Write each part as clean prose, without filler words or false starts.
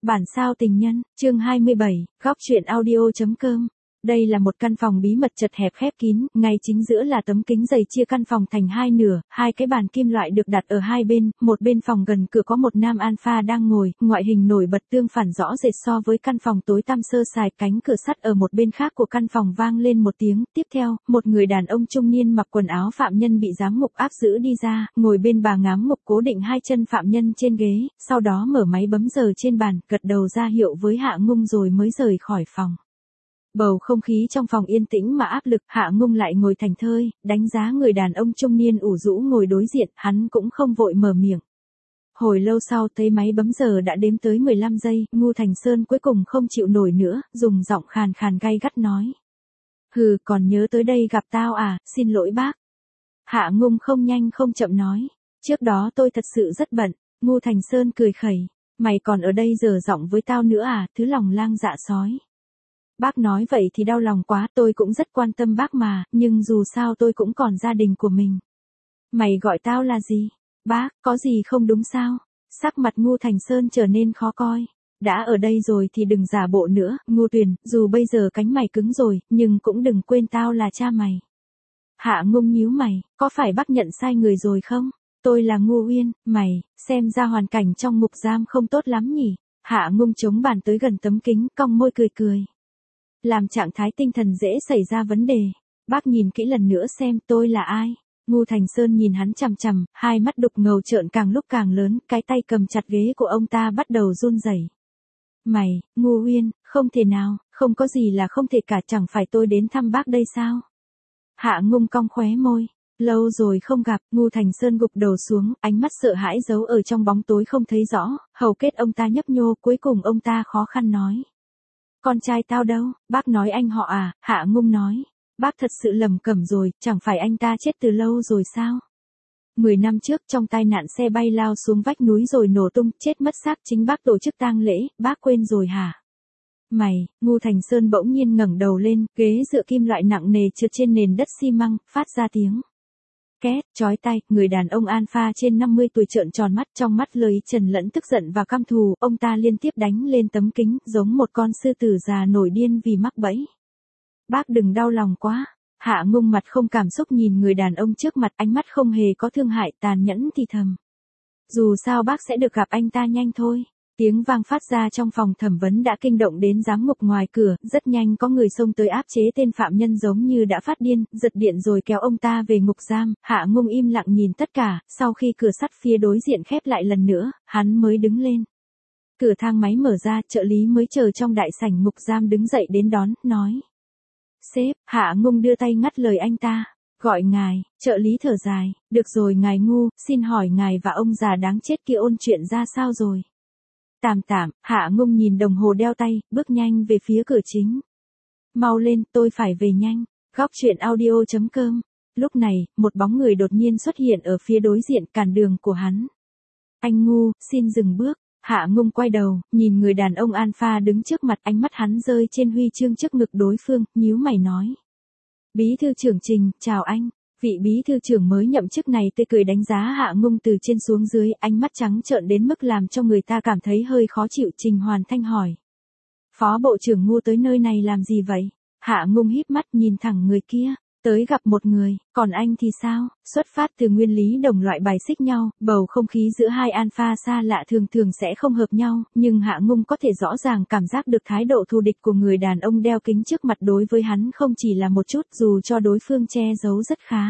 Bản sao tình nhân, chương 27, góc truyện audio.com. Đây là một căn phòng bí mật chật hẹp khép kín, ngay chính giữa là tấm kính dày chia căn phòng thành hai nửa, hai cái bàn kim loại được đặt ở hai bên, một bên phòng gần cửa có một nam alpha đang ngồi, ngoại hình nổi bật tương phản rõ rệt so với căn phòng tối tăm sơ sài, cánh cửa sắt ở một bên khác của căn phòng vang lên một tiếng, tiếp theo, một người đàn ông trung niên mặc quần áo phạm nhân bị giám ngục áp giữ đi ra, ngồi bên bà giám ngục cố định hai chân phạm nhân trên ghế, sau đó mở máy bấm giờ trên bàn, gật đầu ra hiệu với Hạ Ngung rồi mới rời khỏi phòng. Bầu không khí trong phòng yên tĩnh mà áp lực, Hạ Ngung lại ngồi thành thơi, đánh giá người đàn ông trung niên ủ rũ ngồi đối diện, hắn cũng không vội mở miệng. Hồi lâu sau thấy máy bấm giờ đã đếm tới 15 giây, Ngu Thành Sơn cuối cùng không chịu nổi nữa, dùng giọng khàn khàn gay gắt nói. Hừ, còn nhớ tới đây gặp tao à, xin lỗi bác. Hạ Ngung không nhanh không chậm nói. Trước đó tôi thật sự rất bận, Ngu Thành Sơn cười khẩy. Mày còn ở đây dở giọng với tao nữa à, thứ lòng lang dạ sói. Bác nói vậy thì đau lòng quá, tôi cũng rất quan tâm bác mà, nhưng dù sao tôi cũng còn gia đình của mình. Mày gọi tao là gì? Bác, có gì không đúng sao? Sắc mặt Ngu Thành Sơn trở nên khó coi. Đã ở đây rồi thì đừng giả bộ nữa, Ngu Tuyền, dù bây giờ cánh mày cứng rồi, nhưng cũng đừng quên tao là cha mày. Hạ Ngung nhíu mày, có phải bác nhận sai người rồi không? Tôi là Ngu Uyên, mày, xem ra hoàn cảnh trong ngục giam không tốt lắm nhỉ? Hạ Ngung chống bàn tới gần tấm kính, cong môi cười cười. Làm trạng thái tinh thần dễ xảy ra vấn đề. Bác nhìn kỹ lần nữa xem tôi là ai. Ngu Thành Sơn nhìn hắn chằm chằm, hai mắt đục ngầu trợn càng lúc càng lớn, cái tay cầm chặt ghế của ông ta bắt đầu run rẩy. Mày, Ngu Uyên, không thể nào, không có gì là không thể cả, chẳng phải tôi đến thăm bác đây sao? Hạ Ngung cong khóe môi. Lâu rồi không gặp, Ngu Thành Sơn gục đầu xuống, ánh mắt sợ hãi giấu ở trong bóng tối không thấy rõ, hầu kết ông ta nhấp nhô, cuối cùng ông ta khó khăn nói. Con trai tao đâu? Bác nói anh họ à? Hạ Ngung nói. Bác thật sự lầm cẩm rồi, chẳng phải anh ta chết từ lâu rồi sao? 10 năm trước trong tai nạn xe bay lao xuống vách núi rồi nổ tung, chết mất xác chính bác tổ chức tang lễ, bác quên rồi hả? Mày, Ngu Thành Sơn bỗng nhiên ngẩng đầu lên, ghế dựa kim loại nặng nề trượt trên nền đất xi măng, phát ra tiếng. Két, chói tai, người đàn ông alpha trên 50 tuổi trợn tròn mắt, trong mắt lời trần lẫn tức giận và căm thù, ông ta liên tiếp đánh lên tấm kính, giống một con sư tử già nổi điên vì mắc bẫy. Bác đừng đau lòng quá. Hạ Ngung mặt không cảm xúc nhìn người đàn ông trước mặt, ánh mắt không hề có thương hại, tàn nhẫn thì thầm. Dù sao bác sẽ được gặp anh ta nhanh thôi. Tiếng vang phát ra trong phòng thẩm vấn đã kinh động đến giám ngục ngoài cửa, rất nhanh có người xông tới áp chế tên phạm nhân giống như đã phát điên, giật điện rồi kéo ông ta về ngục giam. Hạ Ngung im lặng nhìn tất cả, sau khi cửa sắt phía đối diện khép lại lần nữa, hắn mới đứng lên. Cửa thang máy mở ra, trợ lý mới chờ trong đại sảnh ngục giam đứng dậy đến đón, nói. Sếp, Hạ Ngung đưa tay ngắt lời anh ta. Gọi ngài, trợ lý thở dài, được rồi ngài Ngu, xin hỏi ngài và ông già đáng chết kia ôn chuyện ra sao rồi? Tạm, Hạ Ngung nhìn đồng hồ đeo tay, bước nhanh về phía cửa chính. Mau lên, tôi phải về nhanh. Góc truyện audio.com. Lúc này, một bóng người đột nhiên xuất hiện ở phía đối diện, cản đường của hắn. Anh Ngu, xin dừng bước. Hạ Ngung quay đầu, nhìn người đàn ông alpha đứng trước mặt, ánh mắt hắn rơi trên huy chương trước ngực đối phương, nhíu mày nói. Bí thư trưởng Trình, chào anh. Vị bí thư trưởng mới nhậm chức này tươi cười đánh giá Hạ Ngung từ trên xuống dưới, ánh mắt trắng trợn đến mức làm cho người ta cảm thấy hơi khó chịu. Trình Hoàn Thanh hỏi. Phó bộ trưởng Ngu tới nơi này làm gì vậy? Hạ Ngung híp mắt nhìn thẳng người kia. Tới gặp một người, còn anh thì sao? Xuất phát từ nguyên lý đồng loại bài xích nhau, bầu không khí giữa hai alpha xa lạ thường thường sẽ không hợp nhau, nhưng Hạ Ngung có thể rõ ràng cảm giác được thái độ thù địch của người đàn ông đeo kính trước mặt đối với hắn không chỉ là một chút, dù cho đối phương che giấu rất khá.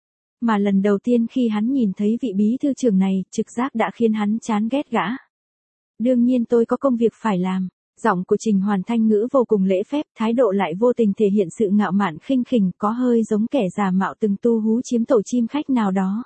Mà lần đầu tiên khi hắn nhìn thấy vị bí thư trưởng này, trực giác đã khiến hắn chán ghét gã. Đương nhiên tôi có công việc phải làm. Giọng của Trình Hoàn Thanh ngữ vô cùng lễ phép, thái độ lại vô tình thể hiện sự ngạo mạn khinh khỉnh, có hơi giống kẻ giả mạo từng tu hú chiếm tổ chim khách nào đó.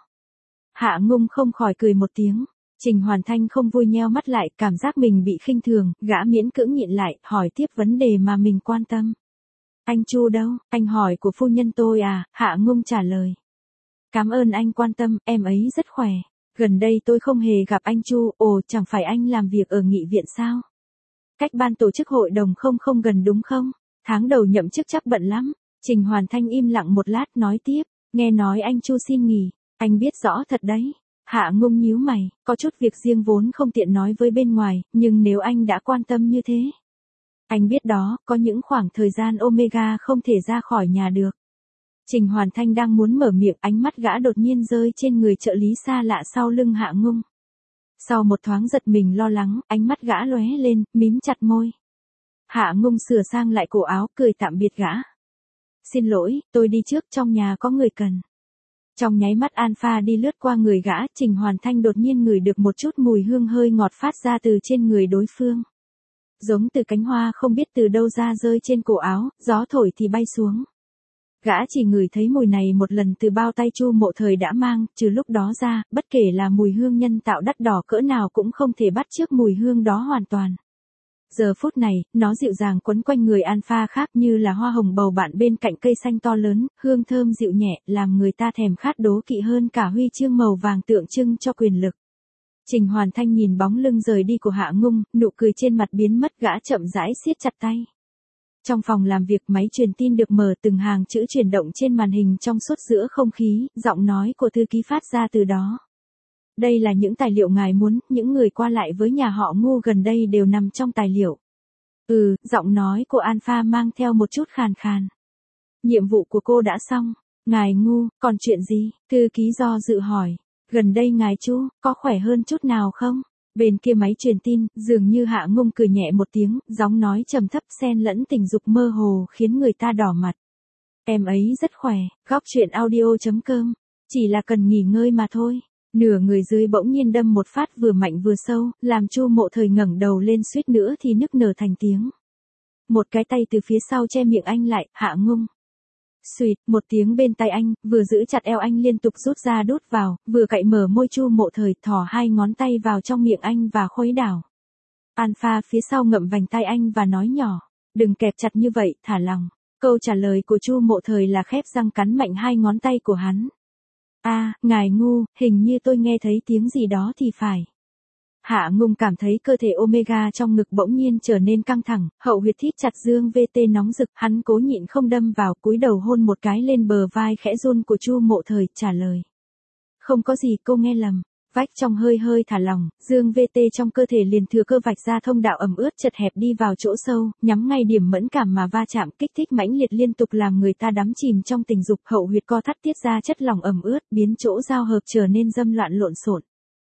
Hạ Ngung không khỏi cười một tiếng. Trình Hoàn Thanh không vui nheo mắt lại, cảm giác mình bị khinh thường, gã miễn cưỡng nhịn lại, hỏi tiếp vấn đề mà mình quan tâm. Anh Chu đâu? Anh hỏi của phu nhân tôi à? Hạ Ngung trả lời. Cảm ơn anh quan tâm, em ấy rất khỏe. Gần đây tôi không hề gặp anh Chu, ồ, chẳng phải anh làm việc ở nghị viện sao? Cách ban tổ chức hội đồng không gần đúng không? Tháng đầu nhậm chức chắc bận lắm. Trình Hoàn Thanh im lặng một lát nói tiếp. Nghe nói anh Chu xin nghỉ. Anh biết rõ thật đấy. Hạ Ngung nhíu mày, có chút việc riêng vốn không tiện nói với bên ngoài, nhưng nếu anh đã quan tâm như thế. Anh biết đó, có những khoảng thời gian Omega không thể ra khỏi nhà được. Trình Hoàn Thanh đang muốn mở miệng, ánh mắt gã đột nhiên rơi trên người trợ lý xa lạ sau lưng Hạ Ngung. Sau một thoáng giật mình lo lắng, ánh mắt gã lóe lên, mím chặt môi. Hạ Ngung sửa sang lại cổ áo, cười tạm biệt gã. Xin lỗi, tôi đi trước, trong nhà có người cần. Trong nháy mắt Alpha đi lướt qua người gã, Trình Hoàn Thanh đột nhiên ngửi được một chút mùi hương hơi ngọt phát ra từ trên người đối phương. Giống từ cánh hoa không biết từ đâu ra rơi trên cổ áo, gió thổi thì bay xuống. Gã chỉ ngửi thấy mùi này một lần từ bao tay Chu Mộ Thời đã mang, trừ lúc đó ra, bất kể là mùi hương nhân tạo đắt đỏ cỡ nào cũng không thể bắt chước mùi hương đó hoàn toàn. Giờ phút này, nó dịu dàng quấn quanh người Alpha khác như là hoa hồng bầu bạn bên cạnh cây xanh to lớn, hương thơm dịu nhẹ, làm người ta thèm khát đố kỵ hơn cả huy chương màu vàng tượng trưng cho quyền lực. Trình Hoàn Thanh nhìn bóng lưng rời đi của Hạ Ngung, nụ cười trên mặt biến mất, gã chậm rãi siết chặt tay. Trong phòng làm việc, máy truyền tin được mở, từng hàng chữ chuyển động trên màn hình trong suốt giữa không khí, giọng nói của thư ký phát ra từ đó. Đây là những tài liệu ngài muốn, những người qua lại với nhà họ Ngu gần đây đều nằm trong tài liệu. Giọng nói của Alpha mang theo một chút khàn khàn. Nhiệm vụ của cô đã xong. Ngài Ngu, còn chuyện gì? Thư ký do dự hỏi. Gần đây ngài Chu, có khỏe hơn chút nào không? Bên kia máy truyền tin, dường như Hạ Ngung cười nhẹ một tiếng, giọng nói trầm thấp xen lẫn tình dục mơ hồ khiến người ta đỏ mặt. Em ấy rất khỏe, góc chuyện audio.com. Chỉ là cần nghỉ ngơi mà thôi. Nửa người dưới bỗng nhiên đâm một phát vừa mạnh vừa sâu, làm Chu Mộ Thời ngẩng đầu lên suýt nữa thì nức nở thành tiếng. Một cái tay từ phía sau che miệng anh lại, Hạ Ngung. Xuyệt, một tiếng bên tay anh, vừa giữ chặt eo anh liên tục rút ra đút vào, vừa cạy mở môi Chu Mộ Thời, thò hai ngón tay vào trong miệng anh và khuấy đảo. Alpha phía sau ngậm vành tay anh và nói nhỏ, đừng kẹp chặt như vậy, thả lòng. Câu trả lời của Chu Mộ Thời là khép răng cắn mạnh hai ngón tay của hắn. Ngài Ngu, hình như tôi nghe thấy tiếng gì đó thì phải. Hạ Ngung cảm thấy cơ thể Omega trong ngực bỗng nhiên trở nên căng thẳng, hậu huyệt thít chặt dương VT nóng rực, hắn cố nhịn không đâm vào, cúi đầu hôn một cái lên bờ vai khẽ run của Chu Mộ Thời, trả lời. Không có gì, cô nghe lầm. Vách trong hơi hơi thả lỏng, dương VT trong cơ thể liền thừa cơ vạch ra thông đạo ẩm ướt chật hẹp đi vào chỗ sâu, nhắm ngay điểm mẫn cảm mà va chạm, kích thích mãnh liệt liên tục làm người ta đắm chìm trong tình dục, hậu huyệt co thắt tiết ra chất lỏng ẩm ướt, biến chỗ giao hợp trở nên dâm loạn lộn xộn.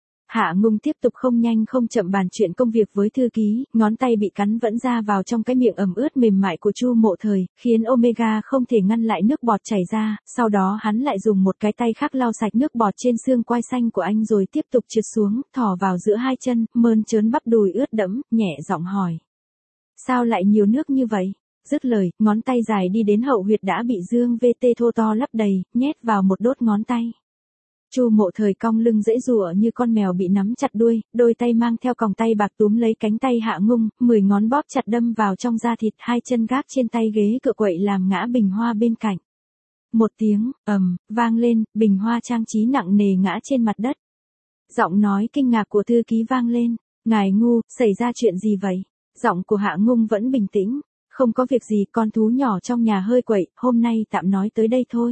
Hạ Ngung tiếp tục không nhanh không chậm bàn chuyện công việc với thư ký, ngón tay bị cắn vẫn ra vào trong cái miệng ẩm ướt mềm mại của Chu Mộ Thời, khiến Omega không thể ngăn lại nước bọt chảy ra, sau đó hắn lại dùng một cái tay khác lau sạch nước bọt trên xương quai xanh của anh rồi tiếp tục trượt xuống, thò vào giữa hai chân, mơn trớn bắp đùi ướt đẫm, nhẹ giọng hỏi. Sao lại nhiều nước như vậy? Dứt lời, ngón tay dài đi đến hậu huyệt đã bị dương VT thô to lấp đầy, nhét vào một đốt ngón tay. Chu Mộ Thời cong lưng giãy giụa như con mèo bị nắm chặt đuôi, đôi tay mang theo còng tay bạc túm lấy cánh tay Hạ Ngung, 10 ngón bóp chặt đâm vào trong da thịt, hai chân gác trên tay ghế cựa quậy làm ngã bình hoa bên cạnh. Một tiếng vang lên, bình hoa trang trí nặng nề ngã trên mặt đất. Giọng nói kinh ngạc của thư ký vang lên, ngài Ngu, xảy ra chuyện gì vậy? Giọng của Hạ Ngung vẫn bình tĩnh, không có việc gì, con thú nhỏ trong nhà hơi quậy, hôm nay tạm nói tới đây thôi.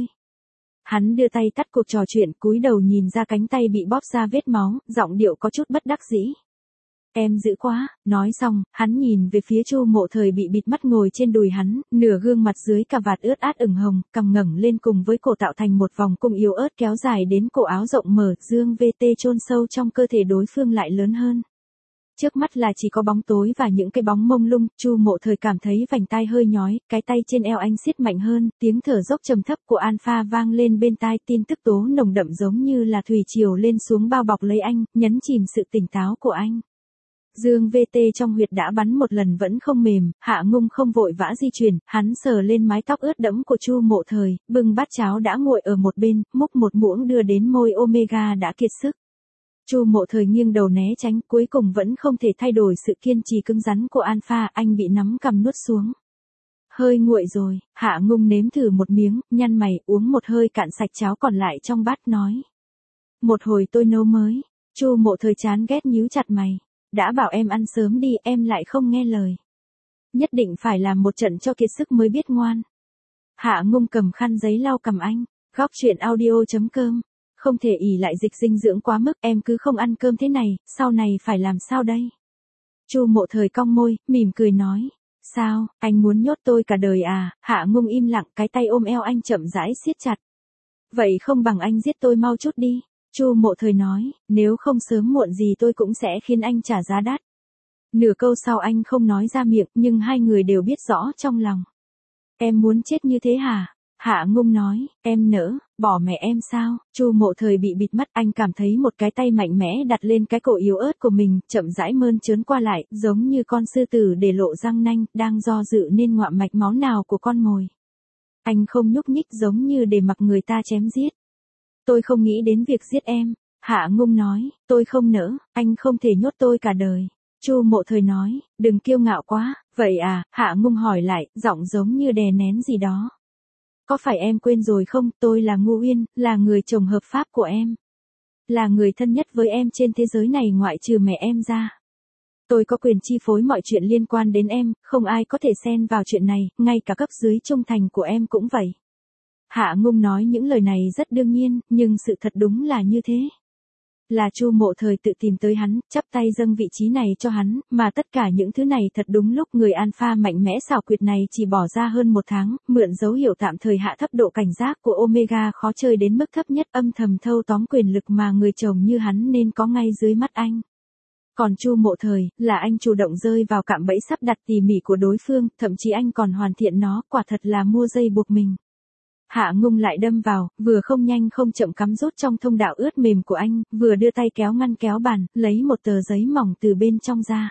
Hắn đưa tay tắt cuộc trò chuyện, cúi đầu nhìn ra cánh tay bị bóp ra vết máu, giọng điệu có chút bất đắc dĩ. Em dữ quá, nói xong, hắn nhìn về phía Chu Mộ Thời bị bịt mắt ngồi trên đùi hắn, nửa gương mặt dưới cà vạt ướt át ửng hồng, cằm ngẩng lên cùng với cổ tạo thành một vòng cung yếu ớt kéo dài đến cổ áo rộng mở, dương VT chôn sâu trong cơ thể đối phương lại lớn hơn. Trước mắt là chỉ có bóng tối và những cái bóng mông lung, Chu Mộ Thời cảm thấy vành tai hơi nhói, cái tay trên eo anh siết mạnh hơn, tiếng thở dốc trầm thấp của Alpha vang lên bên tai, tin tức tố nồng đậm giống như là thủy triều lên xuống bao bọc lấy anh, nhấn chìm sự tỉnh táo của anh. Dương VT trong huyệt đã bắn một lần vẫn không mềm, Hạ Ngung không vội vã di chuyển, hắn sờ lên mái tóc ướt đẫm của Chu Mộ Thời, bưng bát cháo đã nguội ở một bên, múc một muỗng đưa đến môi Omega đã kiệt sức. Chu Mộ Thời nghiêng đầu né tránh, cuối cùng vẫn không thể thay đổi sự kiên trì cứng rắn của Alpha, anh bị nắm cầm nuốt xuống. Hơi nguội rồi, Hạ Ngung nếm thử một miếng, nhăn mày, uống một hơi cạn sạch cháo còn lại trong bát nói. Một hồi tôi nấu mới. Chu Mộ Thời chán ghét nhíu chặt mày. Đã bảo em ăn sớm đi, em lại không nghe lời. Nhất định phải làm một trận cho kiệt sức mới biết ngoan. Hạ Ngung cầm khăn giấy lau cằm anh. Góc chuyện audio.com không thể ỷ lại dịch dinh dưỡng quá mức, em cứ không ăn cơm thế này, sau này phải làm sao đây? Chu Mộ Thời cong môi, mỉm cười nói. Sao, anh muốn nhốt tôi cả đời à? Hạ Ngung im lặng, cái tay ôm eo anh chậm rãi siết chặt. Vậy không bằng anh giết tôi mau chút đi. Chu Mộ Thời nói, nếu không sớm muộn gì tôi cũng sẽ khiến anh trả giá đắt. Nửa câu sau anh không nói ra miệng, nhưng hai người đều biết rõ trong lòng. Em muốn chết như thế hả? Hạ Ngung nói, em nỡ, bỏ mẹ em sao? Chu Mộ Thời bị bịt mắt, anh cảm thấy một cái tay mạnh mẽ đặt lên cái cổ yếu ớt của mình, chậm rãi mơn trớn qua lại, giống như con sư tử để lộ răng nanh, đang do dự nên ngoạm mạch máu nào của con mồi. Anh không nhúc nhích, giống như để mặc người ta chém giết. Tôi không nghĩ đến việc giết em. Hạ Ngung nói, tôi không nỡ, anh không thể nhốt tôi cả đời. Chu Mộ Thời nói, đừng kiêu ngạo quá. Vậy à? Hạ Ngung hỏi lại, giọng giống như đè nén gì đó. Có phải em quên rồi không, tôi là Ngô Uyên, là người chồng hợp pháp của em. Là người thân nhất với em trên thế giới này ngoại trừ mẹ em ra. Tôi có quyền chi phối mọi chuyện liên quan đến em, không ai có thể xen vào chuyện này, ngay cả cấp dưới trung thành của em cũng vậy. Hạ Ngung nói những lời này rất đương nhiên, nhưng sự thật đúng là như thế. Là Chu Mộ Thời tự tìm tới hắn, chắp tay dâng vị trí này cho hắn, mà tất cả những thứ này thật đúng lúc người alpha mạnh mẽ xảo quyệt này chỉ bỏ ra hơn 1 tháng, mượn dấu hiệu tạm thời hạ thấp độ cảnh giác của Omega khó chơi đến mức thấp nhất, âm thầm thâu tóm quyền lực mà người chồng như hắn nên có ngay dưới mắt anh. Còn Chu Mộ Thời, là anh chủ động rơi vào cạm bẫy sắp đặt tỉ mỉ của đối phương, thậm chí anh còn hoàn thiện nó, quả thật là mua dây buộc mình. Hạ Ngung lại đâm vào, vừa không nhanh không chậm cắm rút trong thông đạo ướt mềm của anh, vừa đưa tay kéo ngăn kéo bàn, lấy một tờ giấy mỏng từ bên trong ra.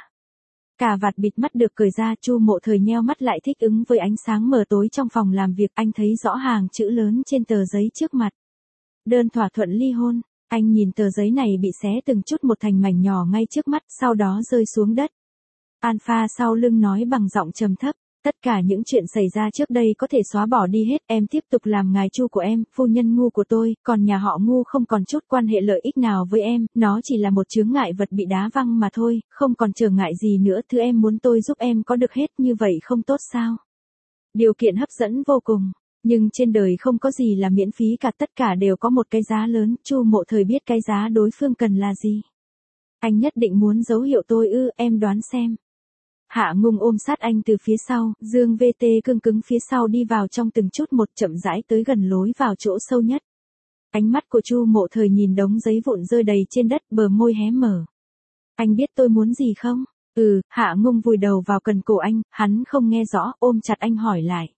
Cà vạt bịt mắt được cởi ra, Chu Mộ Thời nheo mắt lại thích ứng với ánh sáng mờ tối trong phòng làm việc, anh thấy rõ hàng chữ lớn trên tờ giấy trước mặt. Đơn thỏa thuận ly hôn. Anh nhìn tờ giấy này bị xé từng chút một thành mảnh nhỏ ngay trước mắt, sau đó rơi xuống đất. Alpha sau lưng nói bằng giọng trầm thấp. Tất cả những chuyện xảy ra trước đây có thể xóa bỏ đi hết, em tiếp tục làm ngài Chu của em, phu nhân Ngu của tôi, còn nhà họ Ngu không còn chút quan hệ lợi ích nào với em, nó chỉ là một chướng ngại vật bị đá văng mà thôi, không còn trở ngại gì nữa, thứ em muốn tôi giúp em có được hết, như vậy không tốt sao? Điều kiện hấp dẫn vô cùng, nhưng trên đời không có gì là miễn phí cả, tất cả đều có một cái giá lớn, Chu Mộ Thời biết cái giá đối phương cần là gì. Anh nhất định muốn dấu hiệu tôi ư, em đoán xem. Hạ Ngung ôm sát anh từ phía sau, Dương VT cương cứng phía sau đi vào trong từng chút một, chậm rãi tới gần lối vào chỗ sâu nhất. Ánh mắt của Chu Mộ Thời nhìn đống giấy vụn rơi đầy trên đất, bờ môi hé mở. Anh biết tôi muốn gì không? Hạ Ngung vùi đầu vào cần cổ anh, hắn không nghe rõ, ôm chặt anh hỏi lại.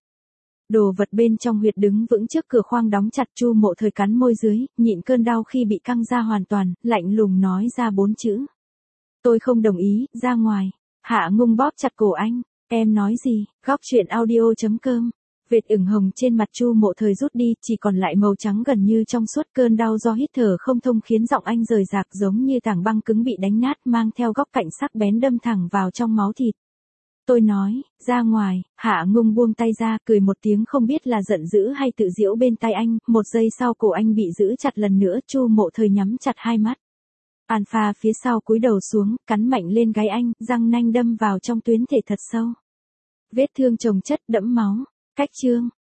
Đồ vật bên trong huyệt đứng vững trước cửa khoang đóng chặt, Chu Mộ Thời cắn môi dưới, nhịn cơn đau khi bị căng ra hoàn toàn, lạnh lùng nói ra 4 chữ. Tôi không đồng ý, ra ngoài. Hạ Ngung bóp chặt cổ anh. Em nói gì? Góc chuyện audio.com. Vệt ửng hồng trên mặt Chu Mộ Thời rút đi, chỉ còn lại màu trắng gần như trong suốt, cơn đau do hít thở không thông khiến giọng anh rời rạc giống như tảng băng cứng bị đánh nát, mang theo góc cạnh sắc bén đâm thẳng vào trong máu thịt. Tôi nói, ra ngoài. Hạ Ngung buông tay ra, cười một tiếng không biết là giận dữ hay tự giễu bên tai anh, 1 giây sau cổ anh bị giữ chặt lần nữa, Chu Mộ Thời nhắm chặt hai mắt. Alpha phía sau cúi đầu xuống, cắn mạnh lên gáy anh, răng nanh đâm vào trong tuyến thể thật sâu. Vết thương chồng chất đẫm máu. Cách chương